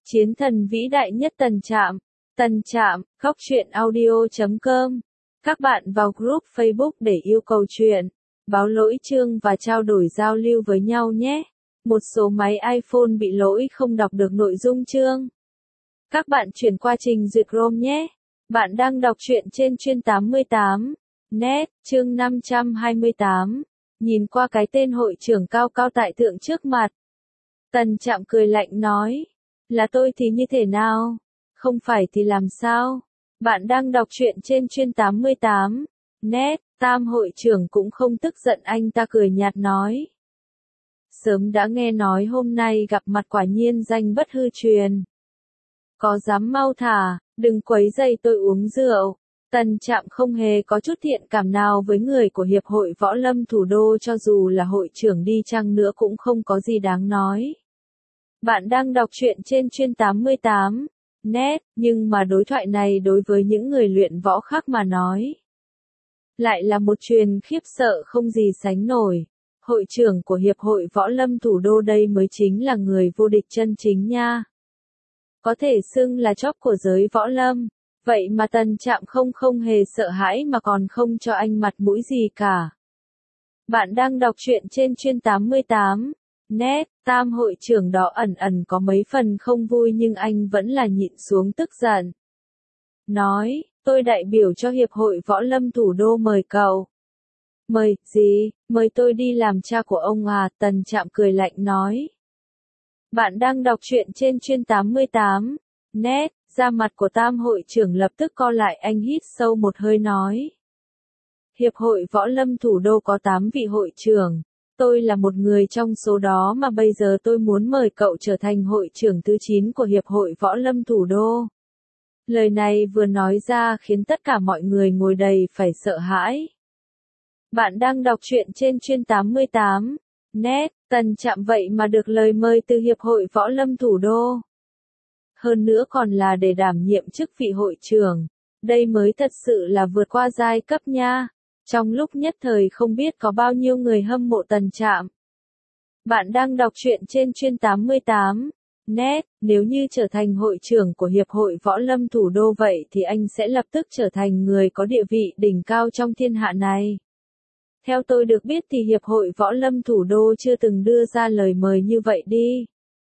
Chiến thần vĩ đại nhất Tần Trạm. Tần Trạm, góc truyện audio.com. Các bạn vào group Facebook để yêu cầu truyện, báo lỗi chương và trao đổi giao lưu với nhau nhé. Một số máy iPhone bị lỗi không đọc được nội dung chương. Các bạn chuyển qua trình duyệt Chrome nhé. Bạn đang đọc truyện trên chuyên 88. Net, chương 528. Nhìn qua cái tên hội trưởng cao cao tại thượng trước mặt. Tần Trạm cười lạnh nói. Là tôi thì như thế nào? Không phải thì làm sao? Bạn đang đọc truyện trên chuyên 88. Net, Tam hội trưởng cũng không tức giận, anh ta cười nhạt nói. Sớm đã nghe nói hôm nay gặp mặt quả nhiên danh bất hư truyền. Có dám mau thả, đừng quấy rầy tôi uống rượu. Tần Trạm không hề có chút thiện cảm nào với người của Hiệp hội Võ Lâm Thủ đô, cho dù là hội trưởng đi chăng nữa cũng không có gì đáng nói. Bạn đang đọc truyện trên chuyên 88. Net, nhưng mà đối thoại này đối với những người luyện võ khác mà nói, lại là một truyền khiếp sợ không gì sánh nổi. Hội trưởng của Hiệp hội Võ Lâm Thủ đô đây mới chính là người vô địch chân chính nha. Có thể xưng là chóp của giới võ lâm. Vậy mà Tần Trạm không hề sợ hãi mà còn không cho anh mặt mũi gì cả. Bạn đang đọc truyện trên chuyên 88. Net, Tam hội trưởng đó ẩn có mấy phần không vui nhưng anh vẫn là nhịn xuống tức giận. Nói, tôi đại biểu cho Hiệp hội Võ Lâm Thủ đô mời cậu. Mời, gì, mời tôi đi làm cha của ông à? Tần Trạm cười lạnh nói. Bạn đang đọc truyện trên chuyên 88. Net, da mặt của Tam hội trưởng lập tức co lại, anh hít sâu một hơi nói. Hiệp hội Võ Lâm Thủ đô có 8 vị hội trưởng. Tôi là một người trong số đó mà bây giờ tôi muốn mời cậu trở thành hội trưởng thứ 9 của Hiệp hội Võ Lâm Thủ đô. Lời này vừa nói ra khiến tất cả mọi người ngồi đầy phải sợ hãi. Bạn đang đọc truyện trên chuyên 88. Net, Tần Trạm vậy mà được lời mời từ Hiệp hội Võ Lâm Thủ đô. Hơn nữa còn là để đảm nhiệm chức vị hội trưởng. Đây mới thật sự là vượt qua giai cấp nha. Trong lúc nhất thời không biết có bao nhiêu người hâm mộ Tần Trạm. Bạn đang đọc truyện trên chuyên 88. Net, nếu như trở thành hội trưởng của Hiệp hội Võ Lâm Thủ đô vậy thì anh sẽ lập tức trở thành người có địa vị đỉnh cao trong thiên hạ này. Theo tôi được biết thì Hiệp hội Võ Lâm Thủ đô chưa từng đưa ra lời mời như vậy đi.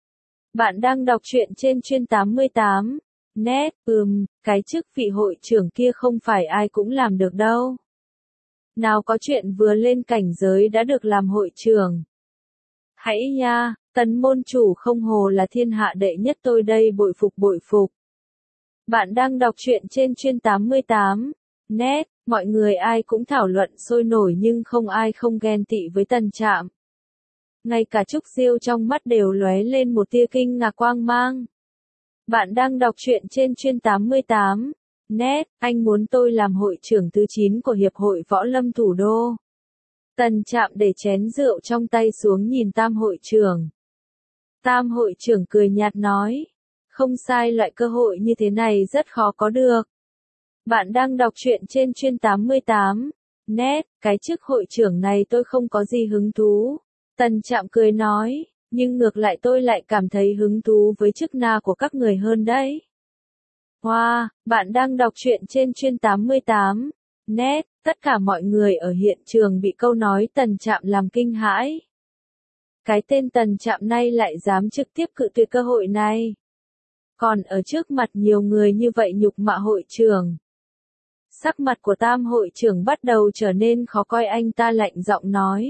Bạn đang đọc truyện trên chuyên 88. Net, cái chức vị hội trưởng kia không phải ai cũng làm được đâu. Nào có chuyện vừa lên cảnh giới đã được làm hội trưởng. Hãy nha, Tần môn chủ không hồ là thiên hạ đệ nhất, tôi đây bội phục. Bạn đang đọc truyện trên chuyên 88. Net, mọi người ai cũng thảo luận sôi nổi nhưng không ai không ghen tị với Tần Trạm. Ngay cả Trúc Diêu trong mắt đều lóe lên một tia kinh ngạc quang mang. Bạn đang đọc truyện trên chuyên 88. Net, anh muốn tôi làm hội trưởng thứ 9 của Hiệp hội Võ Lâm Thủ đô. Tần Trạm để chén rượu trong tay xuống nhìn Tam hội trưởng. Tam hội trưởng cười nhạt nói. Không sai, loại cơ hội như thế này rất khó có được. Bạn đang đọc truyện trên chuyên 88. Net, cái chức hội trưởng này tôi không có gì hứng thú. Tần Trạm cười nói, nhưng ngược lại tôi lại cảm thấy hứng thú với chức na của các người hơn đấy. Wow, bạn đang đọc truyện trên chuyên 88. Net, tất cả mọi người ở hiện trường bị câu nói Tần Trạm làm kinh hãi. Cái tên Tần Trạm này lại dám trực tiếp cự tuyệt cơ hội này. Còn ở trước mặt nhiều người như vậy nhục mạ hội trưởng. Sắc mặt của Tam hội trưởng bắt đầu trở nên khó coi, anh ta lạnh giọng nói.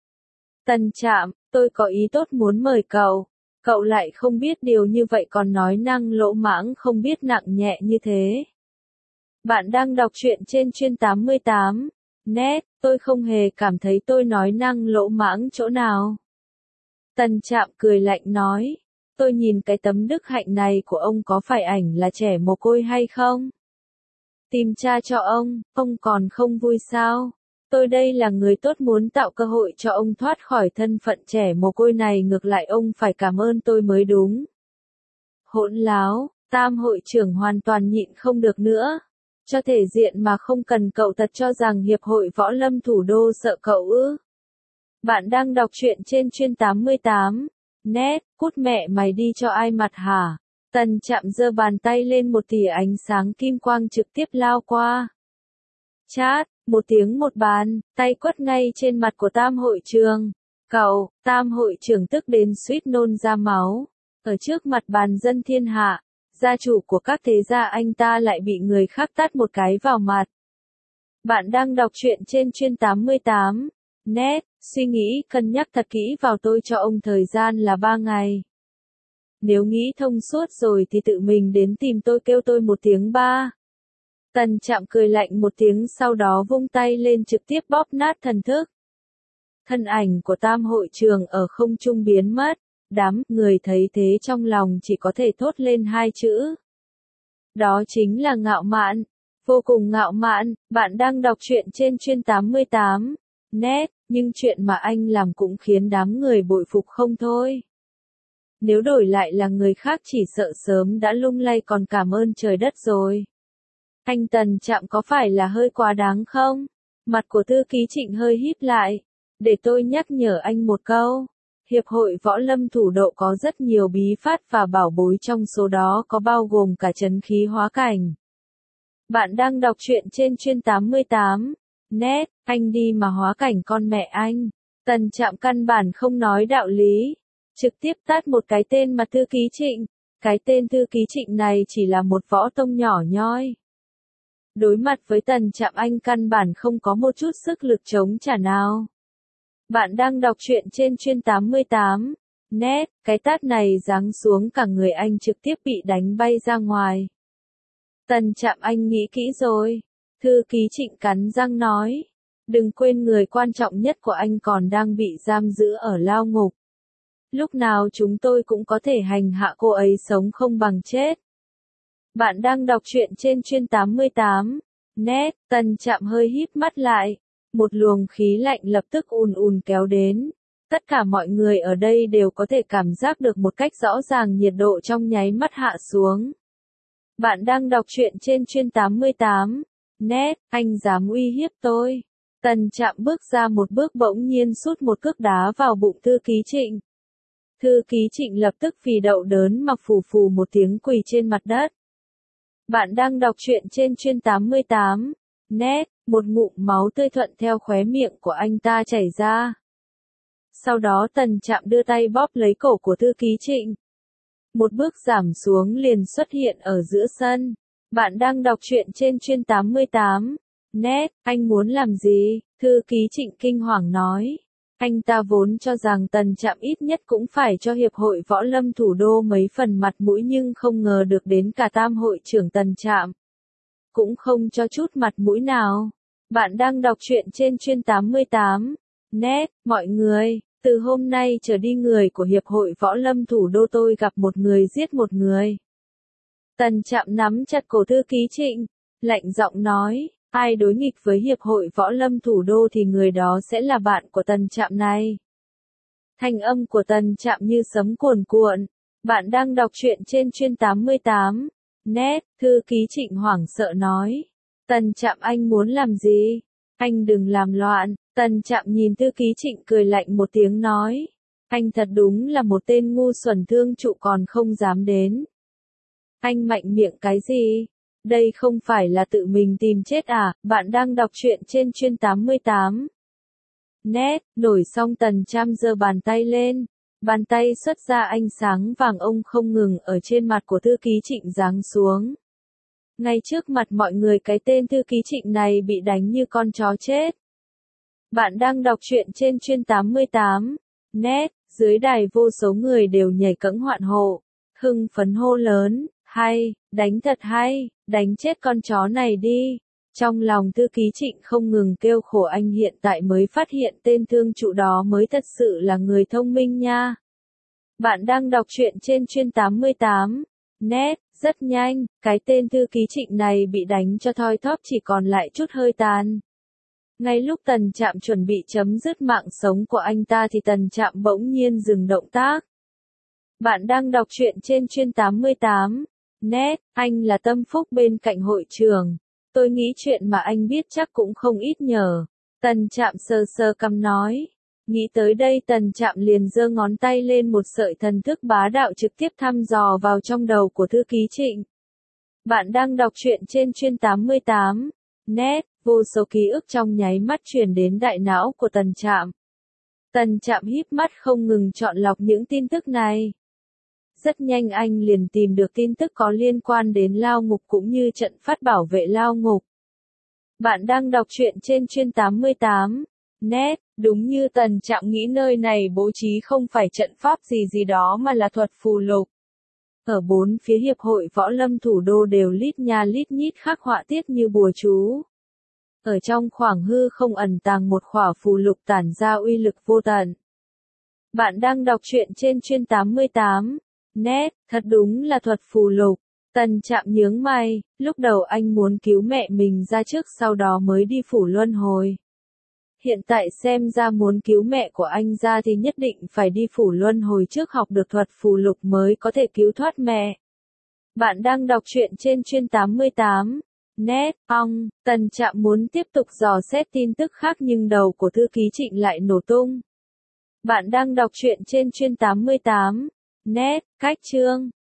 Tần Trạm, tôi có ý tốt muốn mời cậu. Cậu lại không biết điều như vậy còn nói năng lỗ mãng không biết nặng nhẹ như thế. Bạn đang đọc truyện trên chuyên 88. Net, tôi không hề cảm thấy tôi nói năng lỗ mãng chỗ nào. Tần Trạm cười lạnh nói. Tôi nhìn cái tấm đức hạnh này của ông có phải ảnh là trẻ mồ côi hay không? Tìm cha cho ông còn không vui sao? Tôi đây là người tốt muốn tạo cơ hội cho ông thoát khỏi thân phận trẻ mồ côi này, ngược lại ông phải cảm ơn tôi mới đúng. Hỗn láo, Tam hội trưởng hoàn toàn nhịn không được nữa. Cho thể diện mà không cần cậu thật cho rằng Hiệp hội Võ Lâm Thủ đô sợ cậu ư? Bạn đang đọc truyện trên chuyên 88. Net, cút mẹ mày đi cho ai mặt hả? Tần Trạm giơ bàn tay lên, một tia ánh sáng kim quang trực tiếp lao qua. Chát, một tiếng một bàn, tay quất ngay trên mặt của Tam hội trường. Cậu, Tam hội trưởng tức đến suýt nôn ra máu. Ở trước mặt bàn dân thiên hạ, gia chủ của các thế gia anh ta lại bị người khác tát một cái vào mặt. Bạn đang đọc truyện trên Chuyên 88. Net, suy nghĩ cân nhắc thật kỹ vào, tôi cho ông thời gian là 3 ngày. Nếu nghĩ thông suốt rồi thì tự mình đến tìm tôi, kêu tôi một tiếng ba. Tần Trạm cười lạnh một tiếng, sau đó vung tay lên trực tiếp bóp nát thần thức. Thân ảnh của Tam hội trường ở không trung biến mất. Đám người thấy thế trong lòng chỉ có thể thốt lên hai chữ. Đó chính là ngạo mạn. Vô cùng ngạo mạn. Bạn đang đọc truyện trên Chuyên 88. Net, nhưng chuyện mà anh làm cũng khiến đám người bội phục không thôi. Nếu đổi lại là người khác chỉ sợ sớm đã lung lay còn cảm ơn trời đất rồi. Anh Tần Trạm có phải là hơi quá đáng không? Mặt của thư ký Trịnh hơi híp lại. Để tôi nhắc nhở anh một câu. Hiệp hội Võ Lâm Thủ Độ có rất nhiều bí pháp và bảo bối, trong số đó có bao gồm cả trấn khí hóa cảnh. Bạn đang đọc truyện trên Chuyên 88. Net, anh đi mà hóa cảnh con mẹ anh. Tần Trạm căn bản không nói đạo lý. Trực tiếp tát một cái tên mặt thư ký Trịnh. Cái tên thư ký Trịnh này chỉ là một võ tông nhỏ nhoi. Đối mặt với Tần Trạm, anh căn bản không có một chút sức lực chống trả nào. Bạn đang đọc truyện trên Chuyên 88. Net, cái tát này giáng xuống cả người anh trực tiếp bị đánh bay ra ngoài. Tần Trạm, anh nghĩ kỹ rồi. Thư ký Trịnh cắn răng nói. Đừng quên người quan trọng nhất của anh còn đang bị giam giữ ở lao ngục. Lúc nào chúng tôi cũng có thể hành hạ cô ấy sống không bằng chết. Bạn đang đọc truyện trên Chuyên 88. Net, Tần Trạm hơi híp mắt lại. Một luồng khí lạnh lập tức ùn ùn kéo đến. Tất cả mọi người ở đây đều có thể cảm giác được một cách rõ ràng nhiệt độ trong nháy mắt hạ xuống. Bạn đang đọc truyện trên Chuyên 88. Net, anh dám uy hiếp tôi. Tần Trạm bước ra một bước, bỗng nhiên sút một cước đá vào bụng thư ký Trịnh. Thư ký Trịnh lập tức phì đậu đớn mà phù phù một tiếng quỳ trên mặt đất. Bạn đang đọc truyện trên Chuyên 88. Net, một ngụm máu tươi thuận theo khóe miệng của anh ta chảy ra. Sau đó Tần Trạm đưa tay bóp lấy cổ của thư ký Trịnh. Một bước giảm xuống liền xuất hiện ở giữa sân. Bạn đang đọc truyện trên Chuyên 88. Net, anh muốn làm gì? Thư ký Trịnh kinh hoàng nói. Anh ta vốn cho rằng Tần Trạm ít nhất cũng phải cho Hiệp hội Võ Lâm Thủ Đô mấy phần mặt mũi, nhưng không ngờ được đến cả Tam hội trưởng Tần Trạm cũng không cho chút mặt mũi nào. Bạn đang đọc truyện trên Chuyên 88. Net, mọi người, từ hôm nay trở đi người của Hiệp hội Võ Lâm Thủ Đô tôi gặp một người giết một người. Tần Trạm nắm chặt cổ thư ký Trịnh, lạnh giọng nói, ai đối nghịch với Hiệp hội Võ Lâm Thủ Đô thì người đó sẽ là bạn của Tần Trạm này. Thanh âm của Tần Trạm như sấm cuồn cuộn. Bạn đang đọc truyện trên Chuyên 88. Net, thư ký Trịnh hoảng sợ nói. Tần Trạm, anh muốn làm gì? Anh đừng làm loạn. Tần Trạm nhìn thư ký Trịnh cười lạnh một tiếng nói. Anh thật đúng là một tên ngu xuẩn, thương trụ còn không dám đến. Anh mạnh miệng cái gì? Đây không phải là tự mình tìm chết à? Bạn đang đọc truyện trên Chuyên 88. Net, nổi xong Tần Trạm giơ bàn tay lên. Bàn tay xuất ra ánh sáng vàng ông không ngừng ở trên mặt của thư ký Trịnh giáng xuống. Ngay trước mặt mọi người, cái tên thư ký Trịnh này bị đánh như con chó chết. Bạn đang đọc truyện trên Chuyên 88. Net, dưới đài vô số người đều nhảy cẫng hoạn hộ, hưng phấn hô lớn, hay, đánh thật hay, đánh chết con chó này đi. Trong lòng thư ký Trịnh không ngừng kêu khổ, anh hiện tại mới phát hiện tên thương trụ đó mới thật sự là người thông minh nha. Bạn đang đọc truyện trên Chuyên 88. Net, rất nhanh, cái tên thư ký Trịnh này bị đánh cho thoi thóp, chỉ còn lại chút hơi tàn. Ngay lúc Tần Trạm chuẩn bị chấm dứt mạng sống của anh ta thì Tần Trạm bỗng nhiên dừng động tác. Bạn đang đọc truyện trên Chuyên 88. Net, anh là tâm phúc bên cạnh hội trường. Tôi nghĩ chuyện mà anh biết chắc cũng không ít nhờ. Tần Trạm sờ sờ cằm nói. Nghĩ tới đây Tần Trạm liền giơ ngón tay lên một sợi thần thức bá đạo trực tiếp thăm dò vào trong đầu của thư ký Trịnh. Bạn đang đọc truyện trên chuyên 88. Net, vô số ký ức trong nháy mắt truyền đến đại não của Tần Trạm. Tần Trạm híp mắt không ngừng chọn lọc những tin tức này. Rất nhanh anh liền tìm được tin tức có liên quan đến lao ngục cũng như trận pháp bảo vệ lao ngục. Bạn đang đọc truyện trên chuyên 88. Net, đúng như Tần Trạm nghĩ nơi này bố trí không phải trận pháp gì đó mà là thuật phù lục. Ở bốn phía hiệp hội võ lâm thủ đô đều lít nha lít nhít khắc họa tiết như bùa chú. Ở trong khoảng hư không ẩn tàng một khỏa phù lục tản ra uy lực vô tận. Bạn đang đọc truyện trên chuyên 88. Net, thật đúng là thuật phù lục. Tần Trạm nhướng mày, lúc đầu anh muốn cứu mẹ mình ra trước sau đó mới đi phủ luân hồi. Hiện tại xem ra muốn cứu mẹ của anh ra thì nhất định phải đi phủ luân hồi trước học được thuật phù lục mới có thể cứu thoát mẹ. Bạn đang đọc truyện trên chuyên 88. Net, Tần Trạm muốn tiếp tục dò xét tin tức khác nhưng đầu của thư ký Trịnh lại nổ tung. Bạn đang đọc truyện trên chuyên 88. Net, cách chương.